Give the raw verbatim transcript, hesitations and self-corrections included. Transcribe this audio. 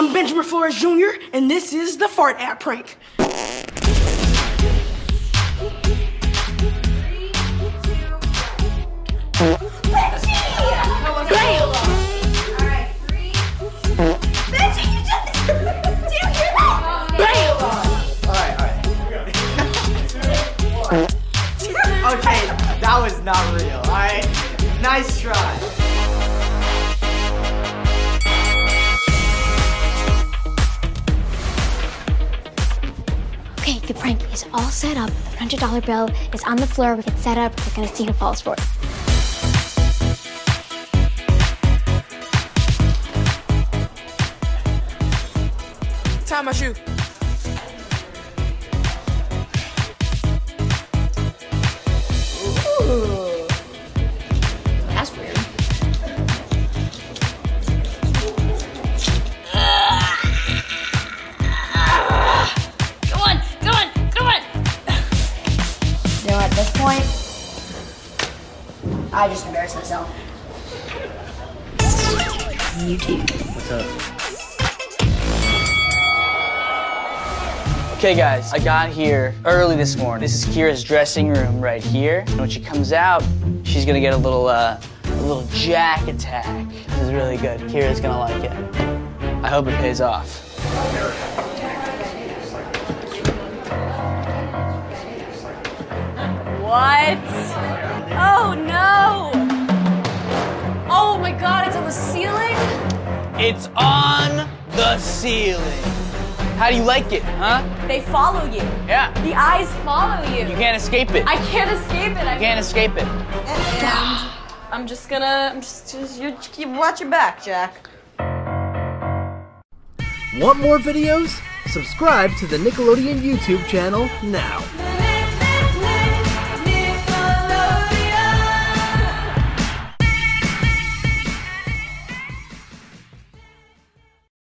I'm Benjamin Flores Junior, and this is the Fart App Prank. Okay, that was not real, alright? Nice try. Okay, the prank is all set up. The one hundred dollar bill is on the floor. We can set up. We're gonna see who falls for it. Tie my shoe. Ooh. That's weird. Come on, come on, come on! You know, at this point, I just embarrassed myself. You too. What's up? Okay guys, I got here early this morning. This is Kira's dressing room right here. And when she comes out, she's gonna get a little, uh, a little jack attack. This is really good. Kira's gonna like it. I hope it pays off. What? Oh no! Oh my god, it's on the ceiling? It's on the ceiling. How do you like it, huh? They follow you. Yeah. The eyes follow you. You can't escape it. I can't escape it. I You can't escape it. And I'm just gonna, I'm just, just you keep watch your back, Jack. Want more videos? Subscribe to the Nickelodeon YouTube channel now.